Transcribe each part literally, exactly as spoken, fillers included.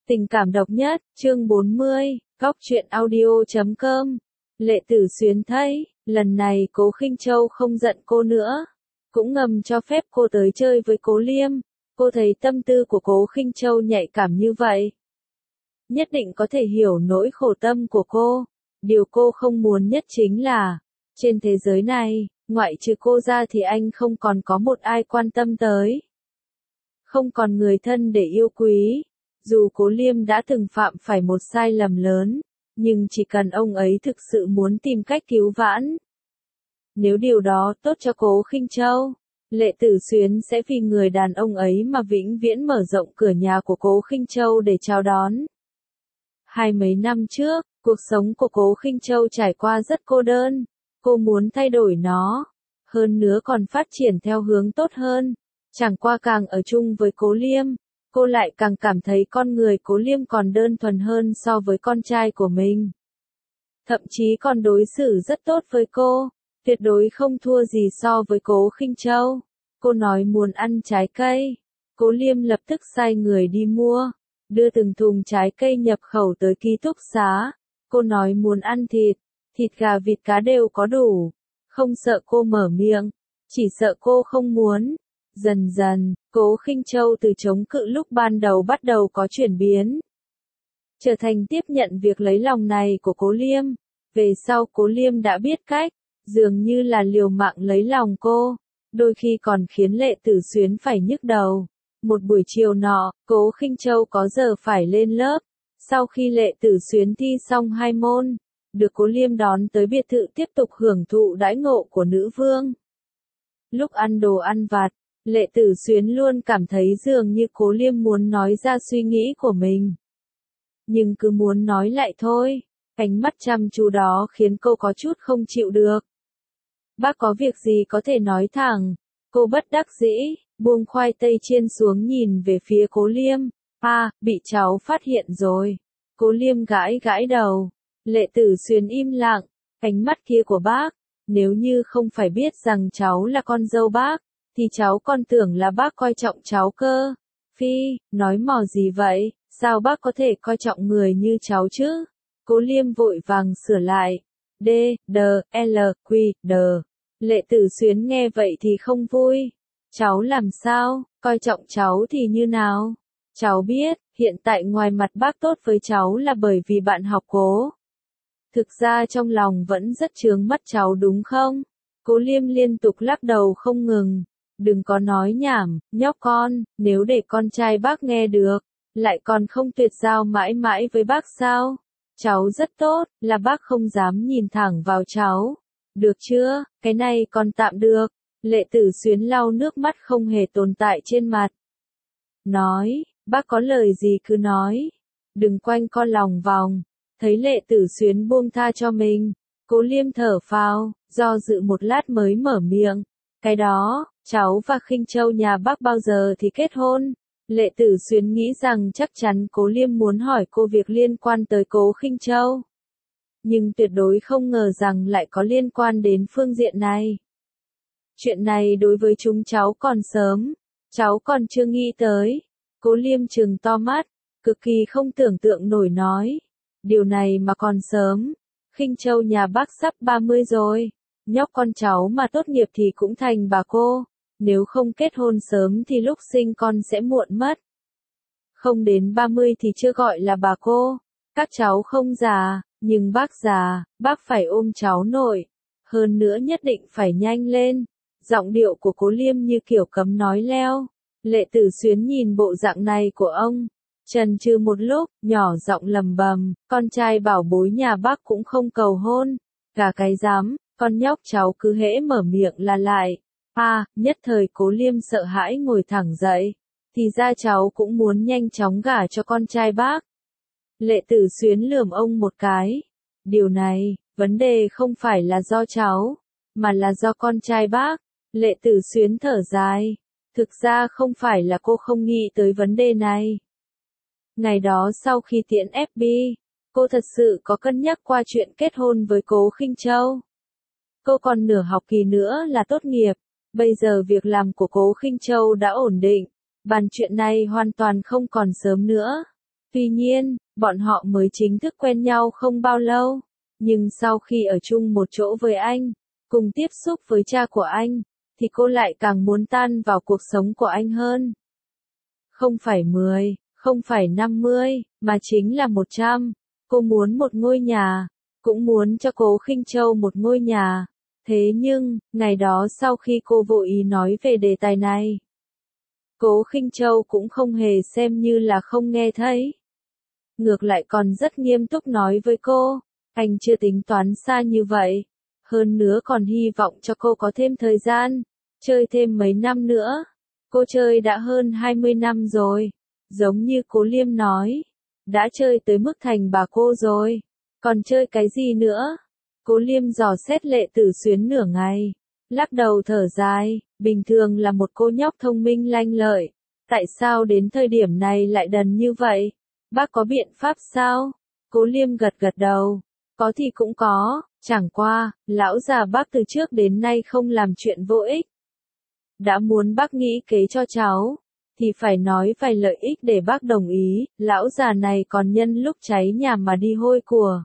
Tình cảm độc nhất, chương bốn mươi, góc truyện audio chấm com. Lệ Tử Xuyến thấy, lần này Cố Khinh Châu không giận cô nữa, cũng ngầm cho phép cô tới chơi với Cố Liêm. Cô thấy tâm tư của Cố Khinh Châu nhạy cảm như vậy, nhất định có thể hiểu nỗi khổ tâm của cô. Điều cô không muốn nhất chính là, trên thế giới này, ngoại trừ cô ra thì anh không còn có một ai quan tâm tới. Không còn người thân để yêu quý. Dù Cố Liêm đã từng phạm phải một sai lầm lớn, nhưng chỉ cần ông ấy thực sự muốn tìm cách cứu vãn. Nếu điều đó tốt cho Cố Khinh Châu, Lệ Tử Xuyến sẽ vì người đàn ông ấy mà vĩnh viễn mở rộng cửa nhà của Cố Khinh Châu để chào đón. Hai mấy năm trước, cuộc sống của Cố Khinh Châu trải qua rất cô đơn, cô muốn thay đổi nó, hơn nữa còn phát triển theo hướng tốt hơn. Chẳng qua càng ở chung với Cố Liêm, cô lại càng cảm thấy con người Cố Liêm còn đơn thuần hơn so với con trai của mình. Thậm chí còn đối xử rất tốt với cô, tuyệt đối không thua gì so với Cố Khinh Châu. Cô nói muốn ăn trái cây, Cố Liêm lập tức sai người đi mua, đưa từng thùng trái cây nhập khẩu tới ký túc xá. Cô nói muốn ăn thịt, thịt gà vịt cá đều có đủ, không sợ cô mở miệng, chỉ sợ cô không muốn. Dần dần, Cố Khinh Châu từ chống cự lúc ban đầu bắt đầu có chuyển biến, trở thành tiếp nhận việc lấy lòng này của Cố Liêm. Về sau Cố Liêm đã biết cách, dường như là liều mạng lấy lòng cô, đôi khi còn khiến Lệ Tử Xuyến phải nhức đầu. Một buổi chiều nọ, Cố Khinh Châu có giờ phải lên lớp, sau khi Lệ Tử Xuyến thi xong hai môn, được Cố Liêm đón tới biệt thự tiếp tục hưởng thụ đãi ngộ của nữ vương. Lúc ăn đồ ăn vặt, Lệ Tử Xuyến luôn cảm thấy dường như Cố Liêm muốn nói ra suy nghĩ của mình, nhưng cứ muốn nói lại thôi. Ánh mắt chăm chú đó khiến cô có chút không chịu được. Bác có việc gì có thể nói thẳng. Cô bất đắc dĩ, buông khoai tây chiên xuống nhìn về phía Cố Liêm. À, bị cháu phát hiện rồi. Cố Liêm gãi gãi đầu. Lệ Tử Xuyến im lặng. Ánh mắt kia của bác, nếu như không phải biết rằng cháu là con dâu bác, thì cháu còn tưởng là bác coi trọng cháu cơ. Phi, nói mò gì vậy, sao bác có thể coi trọng người như cháu chứ? Cố Liêm vội vàng sửa lại. D, D, L, Q, D. Lệ Tử Xuyến nghe vậy thì không vui. Cháu làm sao, coi trọng cháu thì như nào? Cháu biết, hiện tại ngoài mặt bác tốt với cháu là bởi vì bạn học Cố. Thực ra trong lòng vẫn rất chướng mắt cháu đúng không? Cố Liêm liên tục lắc đầu không ngừng. Đừng có nói nhảm, nhóc con, nếu để con trai bác nghe được, lại còn không tuyệt giao mãi mãi với bác sao? Cháu rất tốt, là bác không dám nhìn thẳng vào cháu. Được chưa, cái này còn tạm được. Lệ Tử Xuyến lau nước mắt không hề tồn tại trên mặt. Nói, bác có lời gì cứ nói. Đừng quanh co lòng vòng. Thấy Lệ Tử Xuyến buông tha cho mình, Cố Liêm thở phào, do dự một lát mới mở miệng. Cái đó, cháu và Khinh Châu nhà bác bao giờ thì kết hôn? Lệ Tử Xuyến nghĩ rằng chắc chắn Cố Liêm muốn hỏi cô việc liên quan tới Cố Khinh Châu, nhưng tuyệt đối không ngờ rằng lại có liên quan đến phương diện này. Chuyện này đối với chúng cháu còn sớm, cháu còn chưa nghĩ tới. Cố Liêm trừng to mắt, cực kỳ không tưởng tượng nổi nói. Điều này mà còn sớm, Khinh Châu nhà bác sắp ba mươi rồi, nhóc con cháu mà tốt nghiệp thì cũng thành bà cô. Nếu không kết hôn sớm thì lúc sinh con sẽ muộn mất. Không đến ba mươi thì chưa gọi là bà cô. Các cháu không già, nhưng bác già, bác phải ôm cháu nội. Hơn nữa nhất định phải nhanh lên. Giọng điệu của Cố Liêm như kiểu cấm nói leo. Lệ Tử Xuyến nhìn bộ dạng này của ông, chần chừ một lúc, nhỏ giọng lầm bầm, con trai bảo bối nhà bác cũng không cầu hôn. Gà cái dám, con nhóc cháu cứ hễ mở miệng là lại. À, nhất thời Cố Liêm sợ hãi ngồi thẳng dậy. Thì ra cháu cũng muốn nhanh chóng gả cho con trai bác. Lệ Tử Xuyến lườm ông một cái. Điều này, vấn đề không phải là do cháu, mà là do con trai bác. Lệ Tử Xuyến thở dài. Thực ra không phải là cô không nghĩ tới vấn đề này. Ngày đó sau khi tiễn ép bê, cô thật sự có cân nhắc qua chuyện kết hôn với Cố Khinh Châu. Cô còn nửa học kỳ nữa là tốt nghiệp. Bây giờ việc làm của Cố Khinh Châu đã ổn định, bàn chuyện này hoàn toàn không còn sớm nữa. Tuy nhiên, bọn họ mới chính thức quen nhau không bao lâu, nhưng sau khi ở chung một chỗ với anh, cùng tiếp xúc với cha của anh, thì cô lại càng muốn tan vào cuộc sống của anh hơn. Không phải mười, không phải năm mươi, mà chính là một trăm. Cô muốn một ngôi nhà, cũng muốn cho Cố Khinh Châu một ngôi nhà. Thế nhưng, ngày đó sau khi cô vô ý nói về đề tài này, Cố Khinh Châu cũng không hề xem như là không nghe thấy. Ngược lại còn rất nghiêm túc nói với cô, anh chưa tính toán xa như vậy. Hơn nữa còn hy vọng cho cô có thêm thời gian, chơi thêm mấy năm nữa. Cô chơi đã hơn hai mươi năm rồi, giống như Cố Liêm nói, đã chơi tới mức thành bà cô rồi, còn chơi cái gì nữa? Cố Liêm dò xét Lệ Tử Xuyến nửa ngày, lắc đầu thở dài, bình thường là một cô nhóc thông minh lanh lợi, tại sao đến thời điểm này lại đần như vậy? Bác có biện pháp sao? Cố Liêm gật gật đầu, có thì cũng có, chẳng qua, lão già bác từ trước đến nay không làm chuyện vô ích. Đã muốn bác nghĩ kế cho cháu, thì phải nói vài lợi ích để bác đồng ý, lão già này còn nhân lúc cháy nhà mà đi hôi của.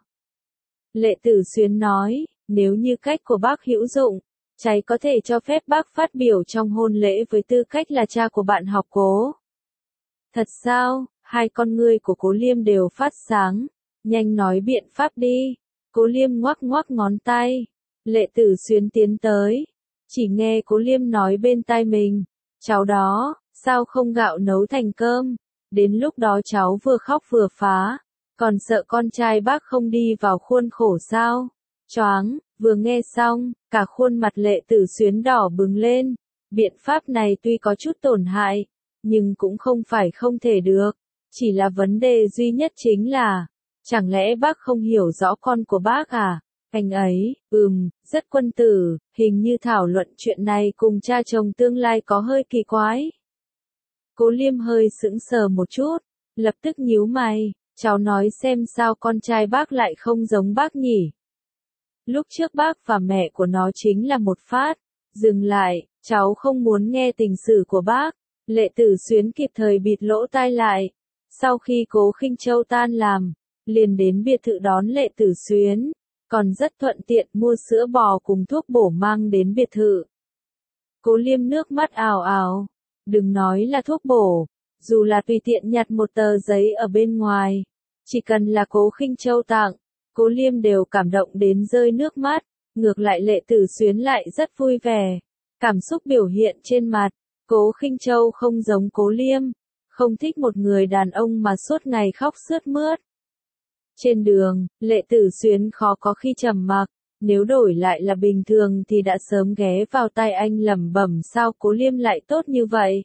Lệ Tử Xuyến nói, nếu như cách của bác hữu dụng, cháy có thể cho phép bác phát biểu trong hôn lễ với tư cách là cha của bạn học Cố. Thật sao? Hai con ngươi của Cố Liêm đều phát sáng, nhanh nói biện pháp đi. Cố Liêm ngoắc ngoắc ngón tay, Lệ Tử Xuyến tiến tới, chỉ nghe Cố Liêm nói bên tai mình, cháu đó, sao không gạo nấu thành cơm, đến lúc đó cháu vừa khóc vừa phá, còn sợ con trai bác không đi vào khuôn khổ sao? Choáng, vừa nghe xong, cả khuôn mặt Lệ Tử Xuyến đỏ bừng lên, biện pháp này tuy có chút tổn hại, nhưng cũng không phải không thể được, chỉ là vấn đề duy nhất chính là, chẳng lẽ bác không hiểu rõ con của bác à? Anh ấy, ừm, rất quân tử, hình như thảo luận chuyện này cùng cha chồng tương lai có hơi kỳ quái. Cố Liêm hơi sững sờ một chút, lập tức nhíu mày, cháu nói xem sao con trai bác lại không giống bác nhỉ? Lúc trước bác và mẹ của nó chính là một phát, dừng lại, cháu không muốn nghe tình sử của bác. Lệ Tử Xuyến kịp thời bịt lỗ tai lại, sau khi Cố Khinh Châu tan làm, liền đến biệt thự đón Lệ Tử Xuyến, còn rất thuận tiện mua sữa bò cùng thuốc bổ mang đến biệt thự. Cố Liêm nước mắt ào ào, đừng nói là thuốc bổ, dù là tùy tiện nhặt một tờ giấy ở bên ngoài, chỉ cần là Cố Khinh Châu tặng, Cố Liêm đều cảm động đến rơi nước mắt, ngược lại Lệ Tử Xuyến lại rất vui vẻ, cảm xúc biểu hiện trên mặt. Cố Khinh Châu không giống Cố Liêm, không thích một người đàn ông mà suốt ngày khóc sướt mướt. Trên đường, Lệ Tử Xuyến khó có khi trầm mặc, nếu đổi lại là bình thường thì đã sớm ghé vào tai anh lẩm bẩm sao Cố Liêm lại tốt như vậy.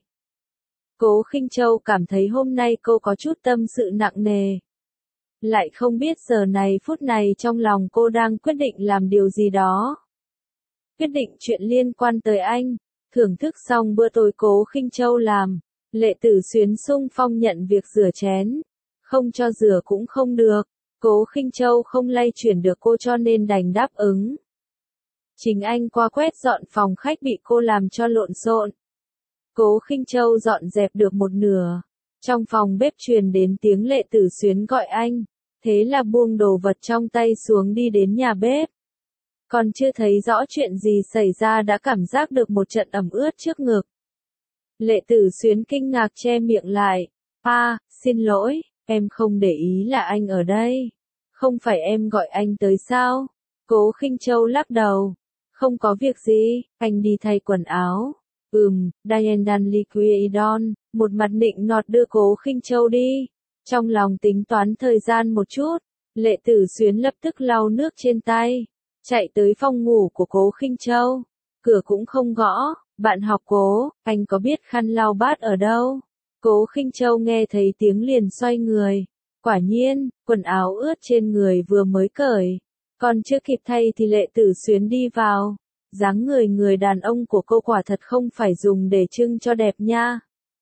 Cố Khinh Châu cảm thấy hôm nay cô có chút tâm sự nặng nề. Lại không biết giờ này phút này trong lòng cô đang quyết định làm điều gì đó. Quyết định chuyện liên quan tới anh. Thưởng thức xong bữa tối Cố Khinh Châu làm, Lệ Tử Xuyến sung phong nhận việc rửa chén. Không cho rửa cũng không được, Cố Khinh Châu không lay chuyển được cô cho nên đành đáp ứng. Chính anh qua quét dọn phòng khách bị cô làm cho lộn xộn. Cố Khinh Châu dọn dẹp được một nửa, trong phòng bếp truyền đến tiếng Lệ Tử Xuyến gọi anh, thế là buông đồ vật trong tay xuống đi đến nhà bếp. Còn chưa thấy rõ chuyện gì xảy ra đã cảm giác được một trận ẩm ướt trước ngực. Lệ Tử Xuyến kinh ngạc che miệng lại. À, xin lỗi, em không để ý là anh ở đây. Không phải em gọi anh tới sao? Cố Khinh Châu lắc đầu. Không có việc gì, anh đi thay quần áo. Ừm, Diane Liquidon, một mặt nịnh nọt đưa Cố Khinh Châu đi. Trong lòng tính toán thời gian một chút, Lệ Tử Xuyến lập tức lau nước trên tay. Chạy tới phòng ngủ của Cố Khinh Châu, cửa cũng không gõ, bạn học Cố, anh có biết khăn lau bát ở đâu? Cố Khinh Châu nghe thấy tiếng liền xoay người, quả nhiên, quần áo ướt trên người vừa mới cởi, còn chưa kịp thay thì Lệ Tử Xuyến đi vào, dáng người người đàn ông của cô quả thật không phải dùng để trưng cho đẹp nha.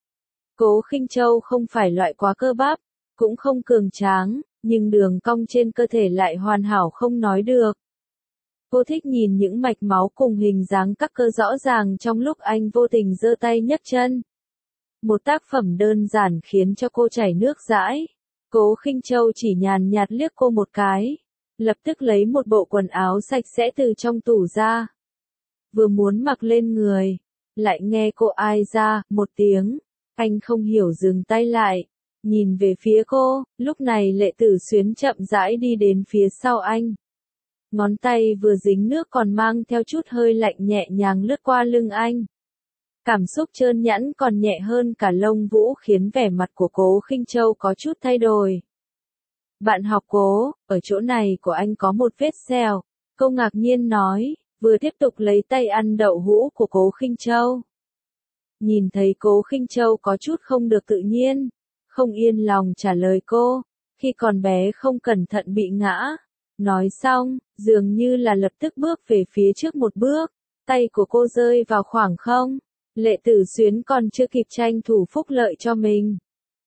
Cố Khinh Châu không phải loại quá cơ bắp, cũng không cường tráng, nhưng đường cong trên cơ thể lại hoàn hảo không nói được. Cô thích nhìn những mạch máu cùng hình dáng các cơ rõ ràng trong lúc anh vô tình giơ tay nhấc chân. Một tác phẩm đơn giản khiến cho cô chảy nước dãi. Cố Khinh Châu chỉ nhàn nhạt liếc cô một cái, lập tức lấy một bộ quần áo sạch sẽ từ trong tủ ra. Vừa muốn mặc lên người, lại nghe cô ai ra một tiếng, anh không hiểu dừng tay lại, nhìn về phía cô, lúc này Lệ Tử Xuyến chậm rãi đi đến phía sau anh. Ngón tay vừa dính nước còn mang theo chút hơi lạnh nhẹ nhàng lướt qua lưng anh. Cảm xúc trơn nhẵn còn nhẹ hơn cả lông vũ khiến vẻ mặt của Cố Khinh Châu có chút thay đổi. Bạn học Cố, ở chỗ này của anh có một vết sẹo, cô ngạc nhiên nói, vừa tiếp tục lấy tay ăn đậu hũ của Cố Khinh Châu. Nhìn thấy Cố Khinh Châu có chút không được tự nhiên, không yên lòng trả lời cô, khi còn bé không cẩn thận bị ngã. Nói xong, dường như là lập tức bước về phía trước một bước, tay của cô rơi vào khoảng không. Lệ Tử Xuyến còn chưa kịp tranh thủ phúc lợi cho mình.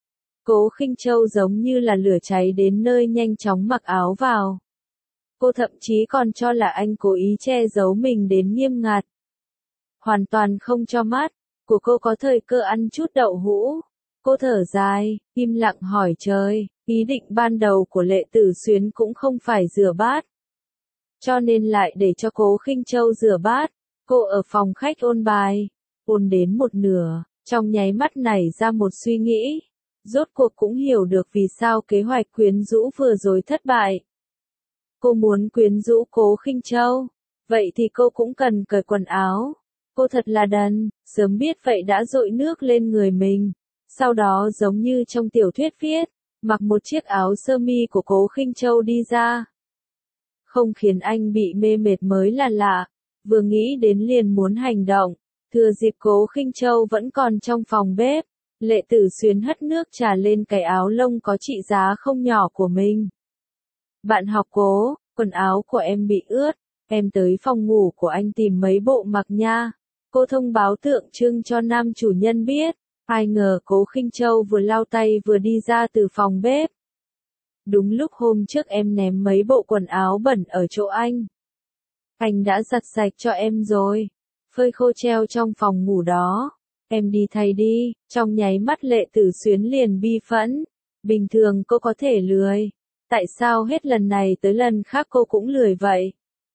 Cố Khinh Châu giống như là lửa cháy đến nơi nhanh chóng mặc áo vào. Cô thậm chí còn cho là anh cố ý che giấu mình đến nghiêm ngặt. Hoàn toàn không cho mắt, của cô có thời cơ ăn chút đậu hũ. Cô thở dài, im lặng hỏi trời, ý định ban đầu của Lệ Tử Xuyến cũng không phải rửa bát. Cho nên lại để cho Cố Khinh Châu rửa bát, cô ở phòng khách ôn bài. Ôn đến một nửa, trong nháy mắt nảy ra một suy nghĩ. Rốt cuộc cũng hiểu được vì sao kế hoạch quyến rũ vừa rồi thất bại. Cô muốn quyến rũ Cố Khinh Châu, vậy thì cô cũng cần cởi quần áo. Cô thật là đần, sớm biết vậy đã dội nước lên người mình. Sau đó giống như trong tiểu thuyết viết, mặc một chiếc áo sơ mi của Cố Khinh Châu đi ra. Không khiến anh bị mê mệt mới là lạ, vừa nghĩ đến liền muốn hành động. Thừa dịp Cố Khinh Châu vẫn còn trong phòng bếp, Lệ Tử Xuyến hất nước trà lên cái áo lông có trị giá không nhỏ của mình. Bạn học Cố, quần áo của em bị ướt, em tới phòng ngủ của anh tìm mấy bộ mặc nha. Cô thông báo tượng trưng cho nam chủ nhân biết, ai ngờ Cố Khinh Châu vừa lau tay vừa đi ra từ phòng bếp. Đúng lúc hôm trước em ném mấy bộ quần áo bẩn ở chỗ anh. Anh đã giặt sạch cho em rồi. Phơi khô treo trong phòng ngủ đó. Em đi thay đi, trong nháy mắt Lệ Tử Xuyến liền bi phẫn. Bình thường cô có thể lười. Tại sao hết lần này tới lần khác cô cũng lười vậy?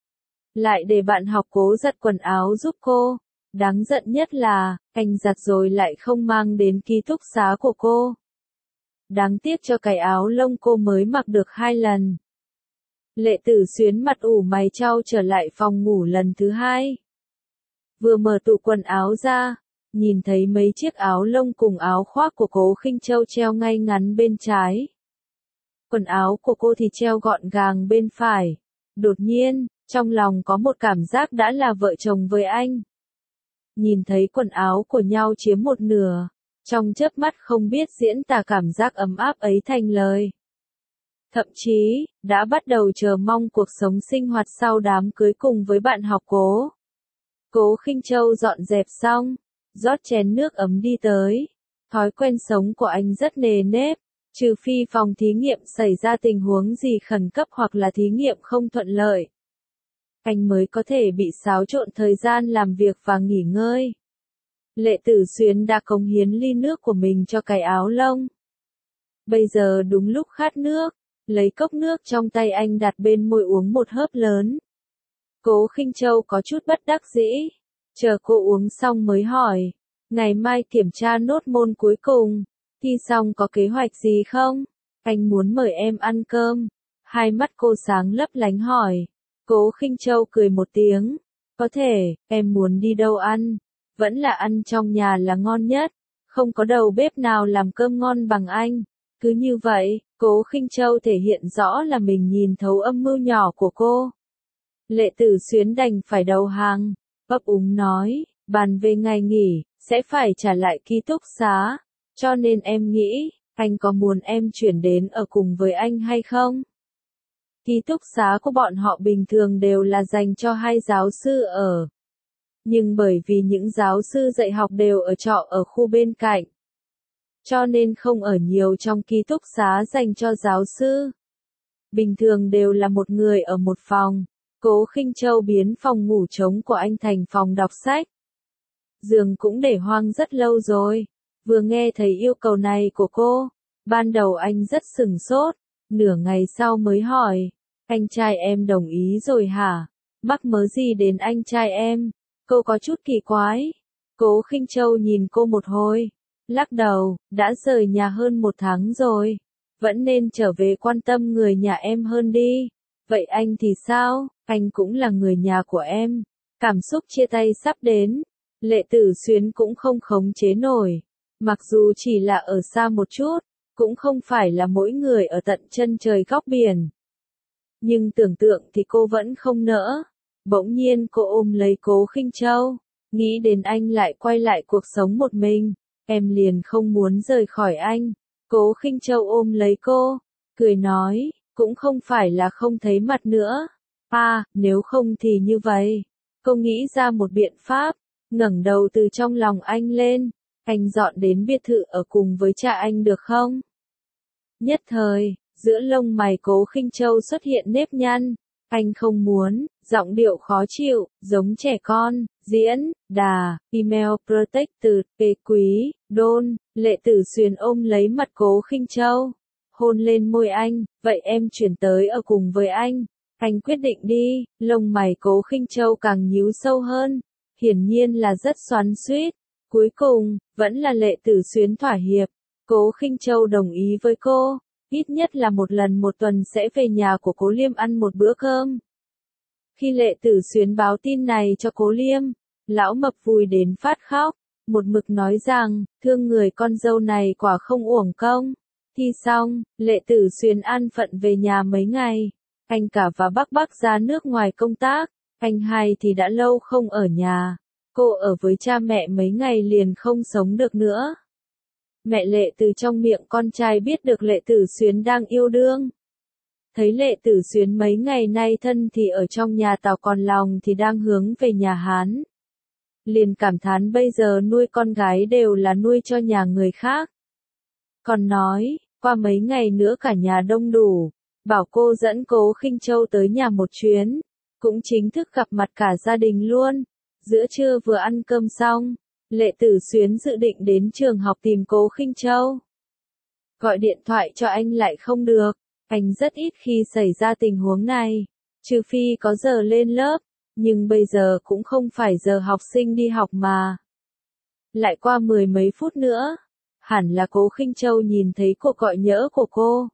Lại để bạn học Cố giặt quần áo giúp cô. Đáng giận nhất là, anh giặt rồi lại không mang đến ký túc xá của cô. Đáng tiếc cho cái áo lông cô mới mặc được hai lần. Lệ Tử Xuyến mặt ủ mày chau trở lại phòng ngủ lần thứ hai. Vừa mở tủ quần áo ra, nhìn thấy mấy chiếc áo lông cùng áo khoác của Cố Khinh Châu treo ngay ngắn bên trái. Quần áo của cô thì treo gọn gàng bên phải. Đột nhiên, trong lòng có một cảm giác đã là vợ chồng với anh. Nhìn thấy quần áo của nhau chiếm một nửa, trong chớp mắt không biết diễn tả cảm giác ấm áp ấy thành lời. Thậm chí, đã bắt đầu chờ mong cuộc sống sinh hoạt sau đám cưới cùng với bạn học Cố. Cố Khinh Châu dọn dẹp xong, rót chén nước ấm đi tới. Thói quen sống của anh rất nề nếp, trừ phi phòng thí nghiệm xảy ra tình huống gì khẩn cấp hoặc là thí nghiệm không thuận lợi. Anh mới có thể bị xáo trộn thời gian làm việc và nghỉ ngơi. Lệ Tử Xuyến đã cống hiến ly nước của mình cho cái áo lông. Bây giờ đúng lúc khát nước, lấy cốc nước trong tay anh đặt bên môi uống một hớp lớn. Cố Khinh Châu có chút bất đắc dĩ, chờ cô uống xong mới hỏi, ngày mai kiểm tra nốt môn cuối cùng, thi xong có kế hoạch gì không? Anh muốn mời em ăn cơm. Hai mắt cô sáng lấp lánh hỏi. Cố Khinh Châu cười một tiếng, có thể, em muốn đi đâu ăn? Vẫn là ăn trong nhà là ngon nhất, không có đầu bếp nào làm cơm ngon bằng anh. Cứ như vậy, Cố Khinh Châu thể hiện rõ là mình nhìn thấu âm mưu nhỏ của cô. Lệ Tử Xuyến đành phải đầu hàng, ấp úng nói, bàn về ngày nghỉ, sẽ phải trả lại ký túc xá, cho nên em nghĩ, anh có muốn em chuyển đến ở cùng với anh hay không? Ký túc xá của bọn họ bình thường đều là dành cho hai giáo sư ở. Nhưng bởi vì những giáo sư dạy học đều ở trọ ở khu bên cạnh, cho nên không ở nhiều trong ký túc xá dành cho giáo sư. Bình thường đều là một người ở một phòng. Cố Khinh Châu biến phòng ngủ trống của anh thành phòng đọc sách. Giường cũng để hoang rất lâu rồi. Vừa nghe thấy yêu cầu này của cô, Ban đầu anh rất sửng sốt, nửa ngày sau mới hỏi, anh trai em đồng ý rồi hả? Mắc mớ gì đến anh trai em? Cô có chút kỳ quái. Cố Khinh Châu nhìn cô một hồi, lắc đầu, đã rời nhà hơn một tháng rồi, vẫn nên trở về quan tâm người nhà em hơn đi. Vậy anh thì sao? Anh cũng là người nhà của em. Cảm xúc chia tay sắp đến, Lệ Tử Xuyến cũng không khống chế nổi. Mặc dù chỉ là ở xa một chút, cũng không phải là mỗi người ở tận chân trời góc biển. Nhưng tưởng tượng thì cô vẫn không nỡ. Bỗng nhiên cô ôm lấy Cố Khinh Châu, nghĩ đến anh lại quay lại cuộc sống một mình, em liền không muốn rời khỏi anh. Cố Khinh Châu ôm lấy cô, cười nói, cũng không phải là không thấy mặt nữa. À, nếu không thì như vậy. Cô nghĩ ra một biện pháp, ngẩng đầu từ trong lòng anh lên, anh dọn đến biệt thự ở cùng với cha anh được không? Nhất thời, giữa lông mày Cố Khinh Châu xuất hiện nếp nhăn. Anh không muốn, giọng điệu khó chịu, giống trẻ con. Diễn, đà, email protected, kê quý, đôn. Lệ Tử Xuyến ôm lấy mặt Cố Khinh Châu, hôn lên môi anh, vậy em chuyển tới ở cùng với anh. Anh quyết định đi. Lông mày Cố Khinh Châu càng nhíu sâu hơn, hiển nhiên là rất xoắn xuýt. Cuối cùng, vẫn là Lệ Tử Xuyến thỏa hiệp. Cố Khinh Châu đồng ý với cô, ít nhất là một lần một tuần sẽ về nhà của Cố Liêm ăn một bữa cơm. Khi Lệ Tử Xuyến báo tin này cho Cố Liêm, lão mập vui đến phát khóc, một mực nói rằng, thương người con dâu này quả không uổng công. Thi xong, Lệ Tử Xuyến an phận về nhà mấy ngày. Anh cả và bác bác ra nước ngoài công tác, anh hai thì đã lâu không ở nhà. Cô ở với cha mẹ mấy ngày liền không sống được nữa. Mẹ Lệ từ trong miệng con trai biết được Lệ Tử Xuyến đang yêu đương. Thấy Lệ Tử Xuyến mấy ngày nay thân thì ở trong nhà Tào còn lòng thì đang hướng về nhà Hán. Liền cảm thán bây giờ nuôi con gái đều là nuôi cho nhà người khác. Còn nói, qua mấy ngày nữa cả nhà đông đủ, bảo cô dẫn Cố Khinh Châu tới nhà một chuyến, cũng chính thức gặp mặt cả gia đình luôn. Giữa trưa vừa ăn cơm xong, Lệ Tử Xuyến dự định đến trường học tìm Cố Khinh Châu. Gọi điện thoại cho anh lại không được, anh rất ít khi xảy ra tình huống này, trừ phi có giờ lên lớp, nhưng bây giờ cũng không phải giờ học sinh đi học mà. Lại qua mười mấy phút nữa, hẳn là Cố Khinh Châu nhìn thấy cuộc gọi nhỡ của cô,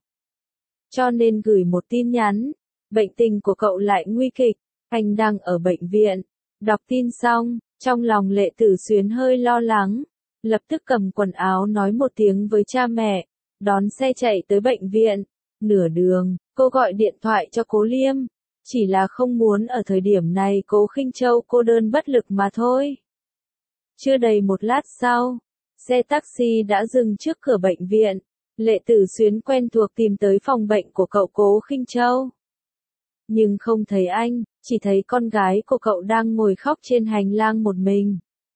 cho nên gửi một tin nhắn, bệnh tình của cậu lại nguy kịch, anh đang ở bệnh viện. Đọc tin xong, trong lòng Lệ Tử Xuyến hơi lo lắng, lập tức cầm quần áo nói một tiếng với cha mẹ, đón xe chạy tới bệnh viện. Nửa đường, cô gọi điện thoại cho Cố Liêm, chỉ là không muốn ở thời điểm này Cố Khinh Châu cô đơn bất lực mà thôi. Chưa đầy một lát sau, xe taxi đã dừng trước cửa bệnh viện. Lệ Tử Xuyến quen thuộc tìm tới phòng bệnh của cậu Cố Khinh Châu. Nhưng không thấy anh, chỉ thấy con gái của cậu đang ngồi khóc trên hành lang một mình.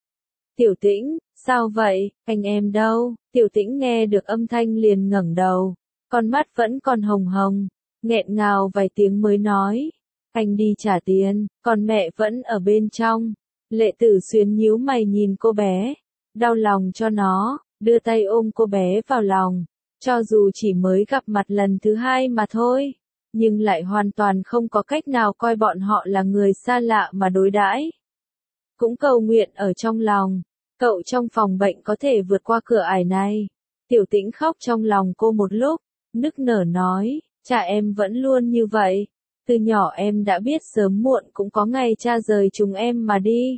Tiểu Tĩnh, sao vậy, anh em đâu? Tiểu Tĩnh nghe được âm thanh liền ngẩng đầu, con mắt vẫn còn hồng hồng, nghẹn ngào vài tiếng mới nói, anh đi trả tiền, còn mẹ vẫn ở bên trong. Lệ Tử Xuyến nhíu mày nhìn cô bé, đau lòng cho nó, đưa tay ôm cô bé vào lòng, cho dù chỉ mới gặp mặt lần thứ hai mà thôi, nhưng lại hoàn toàn không có cách nào coi bọn họ là người xa lạ mà đối đãi. Cũng cầu nguyện ở trong lòng, cậu trong phòng bệnh có thể vượt qua cửa ải này. Tiểu Tĩnh khóc trong lòng cô một lúc, nức nở nói, cha em vẫn luôn như vậy. Từ nhỏ em đã biết sớm muộn cũng có ngày cha rời chúng em mà đi.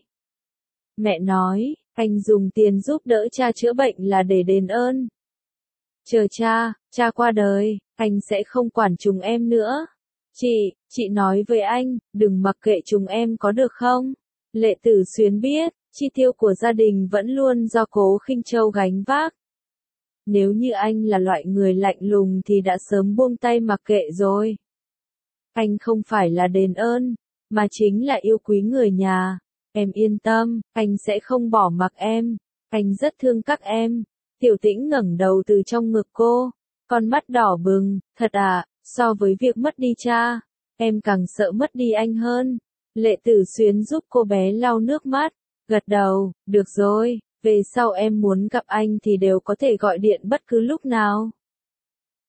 Mẹ nói, anh dùng tiền giúp đỡ cha chữa bệnh là để đền ơn. Chờ cha, cha qua đời, anh sẽ không quản chúng em nữa. Chị, chị nói với anh, đừng mặc kệ chúng em có được không? Lệ Tử Xuyến biết, chi tiêu của gia đình vẫn luôn do Cố Khinh Châu gánh vác. Nếu như anh là loại người lạnh lùng thì đã sớm buông tay mặc kệ rồi. Anh không phải là đền ơn, mà chính là yêu quý người nhà. Em yên tâm, anh sẽ không bỏ mặc em. Anh rất thương các em. Tiểu Tĩnh ngẩng đầu từ trong ngực cô, con mắt đỏ bừng, thật à, so với việc mất đi cha, em càng sợ mất đi anh hơn. Lệ Tử Xuyến giúp cô bé lau nước mắt, gật đầu, được rồi, về sau em muốn gặp anh thì đều có thể gọi điện bất cứ lúc nào.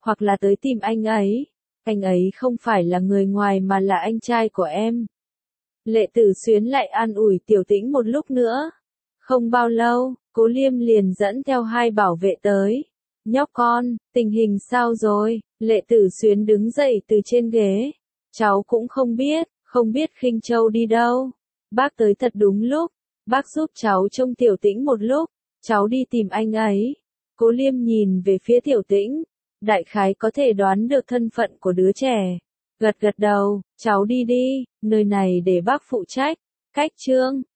hoặc là tới tìm anh ấy. Anh ấy không phải là người ngoài mà là anh trai của em. Lệ Tử Xuyến lại an ủi Tiểu Tĩnh một lúc nữa. Không bao lâu, Cố Liêm liền dẫn theo hai bảo vệ tới. Nhóc con, tình hình sao rồi? Lệ Tử Xuyến đứng dậy từ trên ghế. Cháu cũng không biết, không biết Khinh Châu đi đâu. Bác tới thật đúng lúc, bác giúp cháu trông Tiểu Tĩnh một lúc, cháu đi tìm anh ấy. Cố Liêm nhìn về phía Tiểu Tĩnh, đại khái có thể đoán được thân phận của đứa trẻ. Gật gật đầu, cháu đi đi, nơi này để bác phụ trách. Cách chương